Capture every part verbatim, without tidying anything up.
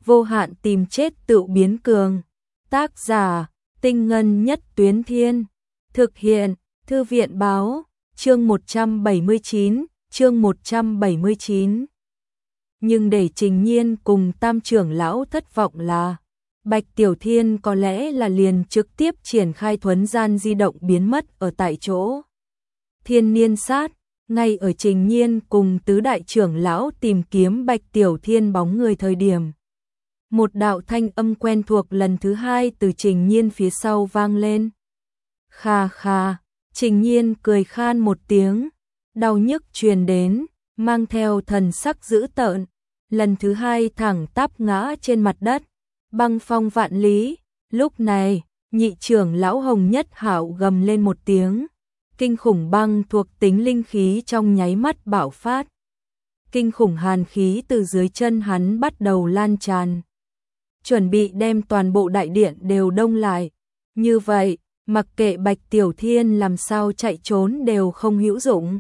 vô hạn tìm chết tự biến cường. Tác giả, Tinh Ngân Nhất Tuyến Thiên. Thực hiện, Thư viện Báo, chương một trăm bảy mươi chín, chương một trăm bảy mươi chín. Nhưng để Trình Nhiên cùng Tam trưởng lão thất vọng là, Bạch Tiểu Thiên có lẽ là liền trực tiếp triển khai thuấn gian di động biến mất ở tại chỗ. Thiên Niên Sát, ngay ở Trình Nhiên cùng tứ đại trưởng lão tìm kiếm Bạch Tiểu Thiên bóng người thời điểm. Một đạo thanh âm quen thuộc lần thứ hai từ Trình Nhiên phía sau vang lên. Kha kha, Trình Nhiên cười khan một tiếng, đau nhức truyền đến, mang theo thần sắc dữ tợn, lần thứ hai thẳng tắp ngã trên mặt đất, băng phong vạn lý. Lúc này, nhị trưởng lão Hồng Nhất Hạo gầm lên một tiếng, kinh khủng băng thuộc tính linh khí trong nháy mắt bạo phát. Kinh khủng hàn khí từ dưới chân hắn bắt đầu lan tràn, chuẩn bị đem toàn bộ đại điện đều đông lại. Như vậy, mặc kệ Bạch Tiểu Thiên làm sao chạy trốn đều không hữu dụng.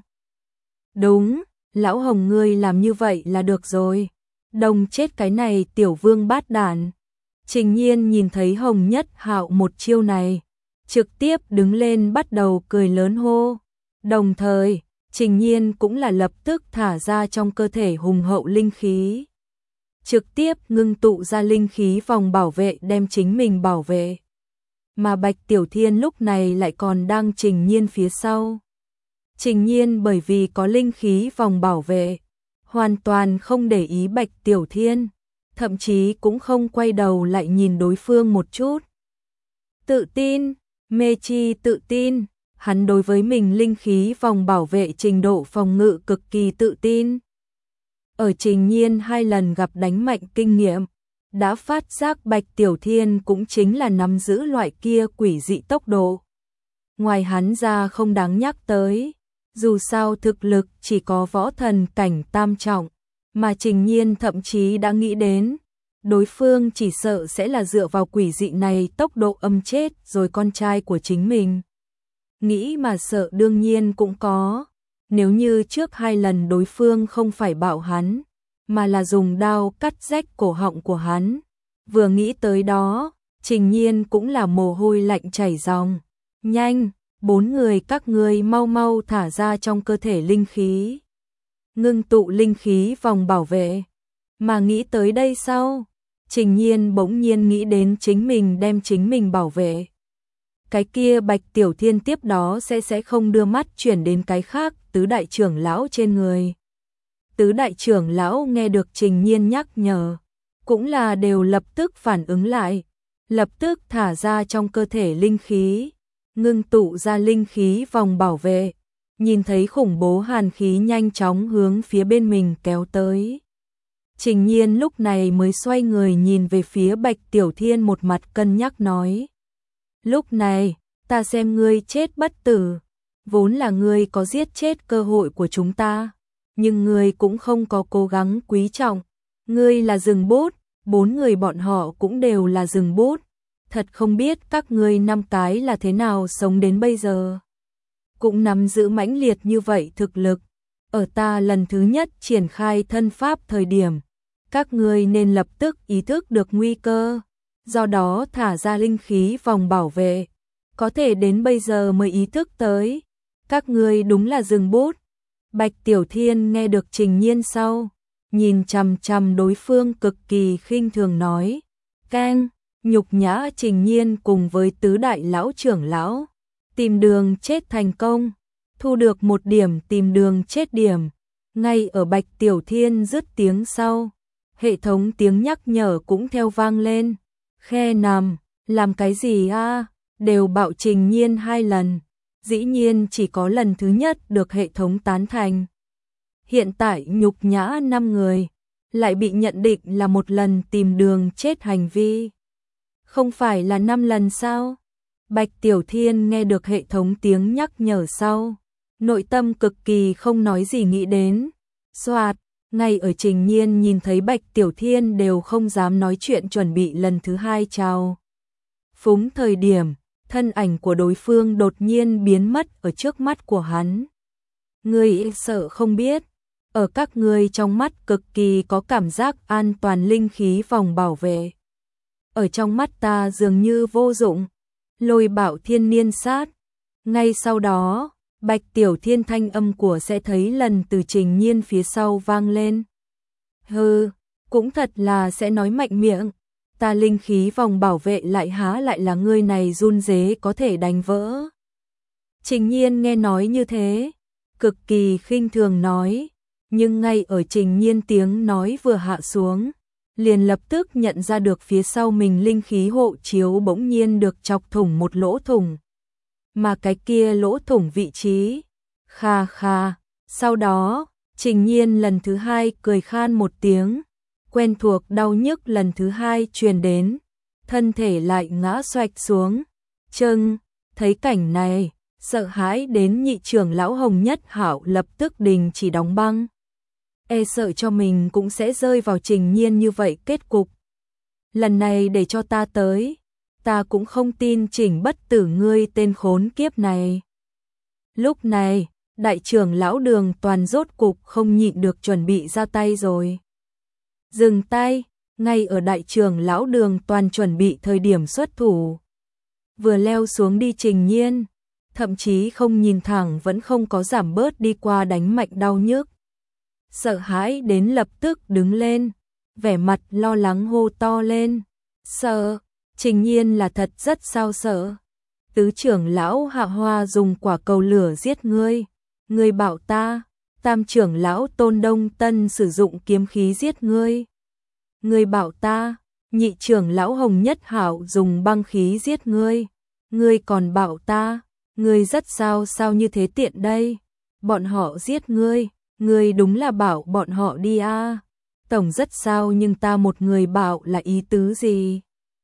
Đúng, lão Hồng ngươi làm như vậy là được rồi. Đông chết cái này tiểu vương bát đản. Trình Nhiên nhìn thấy Hồng Nhất Hạo một chiêu này, trực tiếp đứng lên bắt đầu cười lớn hô. Đồng thời, Trình Nhiên cũng là lập tức thả ra trong cơ thể hùng hậu linh khí, trực tiếp ngưng tụ ra linh khí vòng bảo vệ đem chính mình bảo vệ. Mà Bạch Tiểu Thiên lúc này lại còn đang Trình Nhiên phía sau. Trình Nhiên bởi vì có linh khí vòng bảo vệ, hoàn toàn không để ý Bạch Tiểu Thiên, thậm chí cũng không quay đầu lại nhìn đối phương một chút. Tự tin, mê chi tự tin, hắn đối với mình linh khí vòng bảo vệ trình độ phòng ngự cực kỳ tự tin. Ở Trình Nhiên hai lần gặp đánh mạnh kinh nghiệm, đã phát giác Bạch Tiểu Thiên cũng chính là nắm giữ loại kia quỷ dị tốc độ. Ngoài hắn ra không đáng nhắc tới, dù sao thực lực chỉ có võ thần cảnh tam trọng, mà Trình Nhiên thậm chí đã nghĩ đến, đối phương chỉ sợ sẽ là dựa vào quỷ dị này tốc độ âm chết rồi con trai của chính mình. Nghĩ mà sợ đương nhiên cũng có, nếu như trước hai lần đối phương không phải bạo hắn, mà là dùng đao cắt rách cổ họng của hắn. Vừa nghĩ tới đó, Trình Nhiên cũng là mồ hôi lạnh chảy ròng. Nhanh, bốn người các ngươi mau mau thả ra trong cơ thể linh khí, ngưng tụ linh khí vòng bảo vệ. Mà nghĩ tới đây sau, Trình Nhiên bỗng nhiên nghĩ đến chính mình đem chính mình bảo vệ. Cái kia Bạch Tiểu Thiên tiếp đó sẽ sẽ không đưa mắt chuyển đến cái khác tứ đại trưởng lão trên người. Tứ đại trưởng lão nghe được Trình Nhiên nhắc nhở, cũng là đều lập tức phản ứng lại, lập tức thả ra trong cơ thể linh khí, ngưng tụ ra linh khí vòng bảo vệ, nhìn thấy khủng bố hàn khí nhanh chóng hướng phía bên mình kéo tới. Trình Nhiên lúc này mới xoay người nhìn về phía Bạch Tiểu Thiên một mặt cân nhắc nói. Lúc này, ta xem ngươi chết bất tử, vốn là ngươi có giết chết cơ hội của chúng ta, nhưng ngươi cũng không có cố gắng quý trọng. Ngươi là rừng bút, bốn người bọn họ cũng đều là rừng bút. Thật không biết các ngươi năm cái là thế nào sống đến bây giờ. Cũng nắm giữ mãnh liệt như vậy thực lực. Ở ta lần thứ nhất triển khai thân pháp thời điểm, các ngươi nên lập tức ý thức được nguy cơ, do đó thả ra linh khí vòng bảo vệ. Có thể đến bây giờ mới ý thức tới, các ngươi đúng là rừng bút. Bạch Tiểu Thiên nghe được Trình Nhiên sau, nhìn chằm chằm đối phương cực kỳ khinh thường nói. Keng, nhục nhã Trình Nhiên cùng với tứ đại lão trưởng lão, tìm đường chết thành công, thu được một điểm tìm đường chết điểm. Ngay ở Bạch Tiểu Thiên dứt tiếng sau, hệ thống tiếng nhắc nhở cũng theo vang lên. Khe nằm, làm cái gì a? Đều bạo Trình Nhiên hai lần, dĩ nhiên chỉ có lần thứ nhất được hệ thống tán thành. Hiện tại nhục nhã năm người, lại bị nhận định là một lần tìm đường chết hành vi. Không phải là năm lần sao? Bạch Tiểu Thiên nghe được hệ thống tiếng nhắc nhở sau, nội tâm cực kỳ không nói gì nghĩ đến. Soạt, ngay ở Trình Nhiên nhìn thấy Bạch Tiểu Thiên đều không dám nói chuyện chuẩn bị lần thứ hai chào phúng thời điểm, thân ảnh của đối phương đột nhiên biến mất ở trước mắt của hắn. Ngươi sợ không biết, ở các ngươi trong mắt cực kỳ có cảm giác an toàn linh khí vòng bảo vệ. Ở trong mắt ta dường như vô dụng. Lôi Bảo Thiên niên sát. Ngay sau đó, Bạch Tiểu Thiên thanh âm của sẽ thấy lần từ Trình Nhiên phía sau vang lên. Hừ, cũng thật là sẽ nói mạnh miệng. Ta linh khí vòng bảo vệ lại há lại là ngươi này run rế có thể đánh vỡ. Trình Nhiên nghe nói như thế, cực kỳ khinh thường nói, nhưng ngay ở Trình Nhiên tiếng nói vừa hạ xuống, liền lập tức nhận ra được phía sau mình linh khí hộ chiếu bỗng nhiên được chọc thủng một lỗ thủng. Mà cái kia lỗ thủng vị trí, kha kha, sau đó, Trình Nhiên lần thứ hai cười khan một tiếng, quen thuộc đau nhức lần thứ hai truyền đến, thân thể lại ngã xoạch xuống. Chưng, thấy cảnh này, sợ hãi đến nhị trưởng lão Hồng Nhất Hạo lập tức đình chỉ đóng băng. E sợ cho mình cũng sẽ rơi vào Trình Nhiên như vậy kết cục. Lần này để cho ta tới, ta cũng không tin Trình bất tử ngươi tên khốn kiếp này. Lúc này, đại trưởng lão Đường Toàn rốt cục không nhịn được chuẩn bị ra tay rồi. Dừng tay, ngay ở đại trưởng lão Đường Toàn chuẩn bị thời điểm xuất thủ. Vừa leo xuống đi Trình Nhiên, thậm chí không nhìn thẳng vẫn không có giảm bớt đi qua đánh mạnh đau nhức. Sợ hãi đến lập tức đứng lên, vẻ mặt lo lắng hô to lên. Sợ, Trình Nhiên là thật rất sao sợ. Tứ trưởng lão Hạ Hoa dùng quả cầu lửa giết ngươi, ngươi bảo ta. Tam trưởng lão Tôn Đông Tân sử dụng kiếm khí giết ngươi, ngươi bảo ta. Nhị trưởng lão Hồng Nhất Hạo dùng băng khí giết ngươi, ngươi còn bảo ta. Ngươi rất sao sao như thế tiện đây. Bọn họ giết ngươi, ngươi đúng là bảo bọn họ đi a. À. Tổng rất sao nhưng ta một người bảo là ý tứ gì?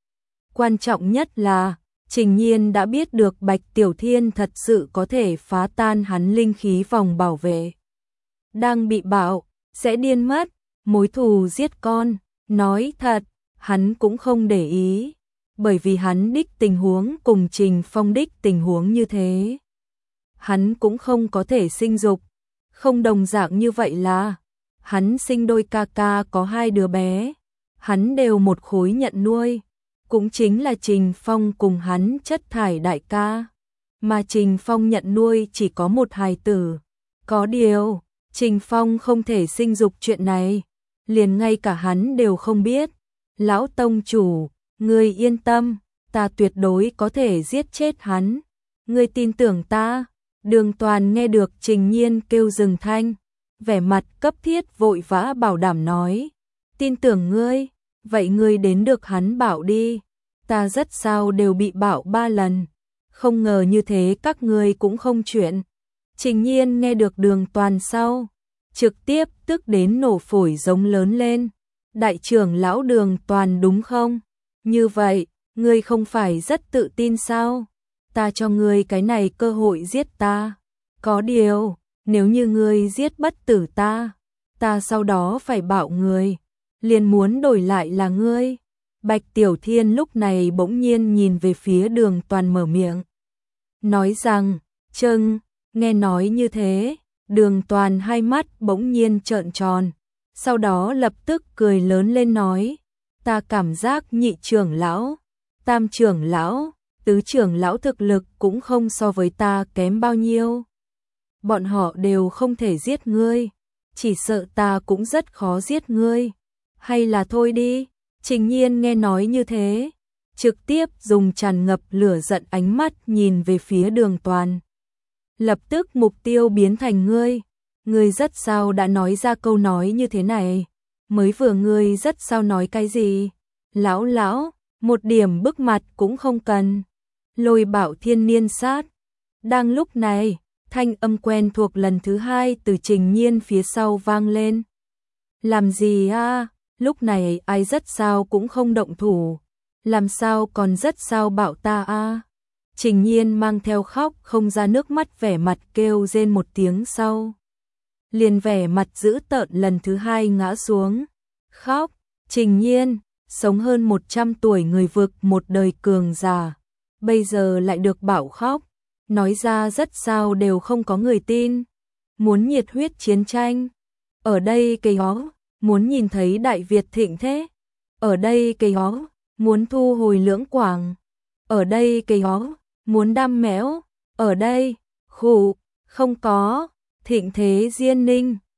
Quan trọng nhất là, Trình Nhiên đã biết được Bạch Tiểu Thiên thật sự có thể phá tan hắn linh khí vòng bảo vệ. Đang bị bảo, sẽ điên mất, mối thù giết con, nói thật, hắn cũng không để ý. Bởi vì hắn đích tình huống cùng Trình Phong đích tình huống như thế. Hắn cũng không có thể sinh dục, không đồng dạng như vậy là, hắn sinh đôi ca ca có hai đứa bé, hắn đều một khối nhận nuôi, cũng chính là Trình Phong cùng hắn chất thải đại ca, mà Trình Phong nhận nuôi chỉ có một hài tử. Có điều, Trình Phong không thể sinh dục chuyện này, liền ngay cả hắn đều không biết. Lão tông chủ, ngươi yên tâm, ta tuyệt đối có thể giết chết hắn. Ngươi tin tưởng ta. Đường Toàn nghe được Trình Nhiên kêu dừng thanh, vẻ mặt cấp thiết vội vã bảo đảm nói. Tin tưởng ngươi, vậy ngươi đến được hắn bảo đi. Ta rất sao đều bị bảo ba lần, không ngờ như thế các ngươi cũng không chuyện. Trình Nhiên nghe được Đường Toàn sau, trực tiếp tức đến nổ phổi giống lớn lên. Đại trưởng lão Đường Toàn đúng không? Như vậy, ngươi không phải rất tự tin sao? Ta cho ngươi cái này cơ hội giết ta. Có điều, nếu như ngươi giết bất tử ta, ta sau đó phải bảo ngươi, liền muốn đổi lại là ngươi. Bạch Tiểu Thiên lúc này bỗng nhiên nhìn về phía Đường Toàn mở miệng. Nói rằng, chưng, nghe nói như thế, Đường Toàn hai mắt bỗng nhiên trợn tròn. Sau đó lập tức cười lớn lên nói, ta cảm giác nhị trưởng lão, tam trưởng lão, tứ trưởng lão thực lực cũng không so với ta kém bao nhiêu. Bọn họ đều không thể giết ngươi, chỉ sợ ta cũng rất khó giết ngươi. Hay là thôi đi. Trình Nhiên nghe nói như thế, trực tiếp dùng tràn ngập lửa giận ánh mắt nhìn về phía Đường Toàn. Lập tức mục tiêu biến thành ngươi. Ngươi rất sao đã nói ra câu nói như thế này? Mới vừa ngươi rất sao nói cái gì? Lão lão, một điểm bức mặt cũng không cần. Lôi Bảo Thiên niên sát. Đang lúc này, thanh âm quen thuộc lần thứ hai từ Trình Nhiên phía sau vang lên. Làm gì a? Lúc này ai rất sao cũng không động thủ. Làm sao còn rất sao bảo ta a? Trình Nhiên mang theo khóc không ra nước mắt vẻ mặt kêu rên một tiếng sau. Liền vẻ mặt dữ tợn lần thứ hai ngã xuống. Khóc, Trình Nhiên, sống hơn một trăm tuổi người vực một đời cường giả. Bây giờ lại được bảo khóc. Nói ra rất sao đều không có người tin. Muốn nhiệt huyết chiến tranh. ở đây cây ó, muốn nhìn thấy Đại Việt thịnh thế, ở đây cây ó, muốn thu hồi Lưỡng Quảng, ở đây cây ó, muốn đam mẽo, ở đây, khụ, không có, thịnh thế Diên Ninh.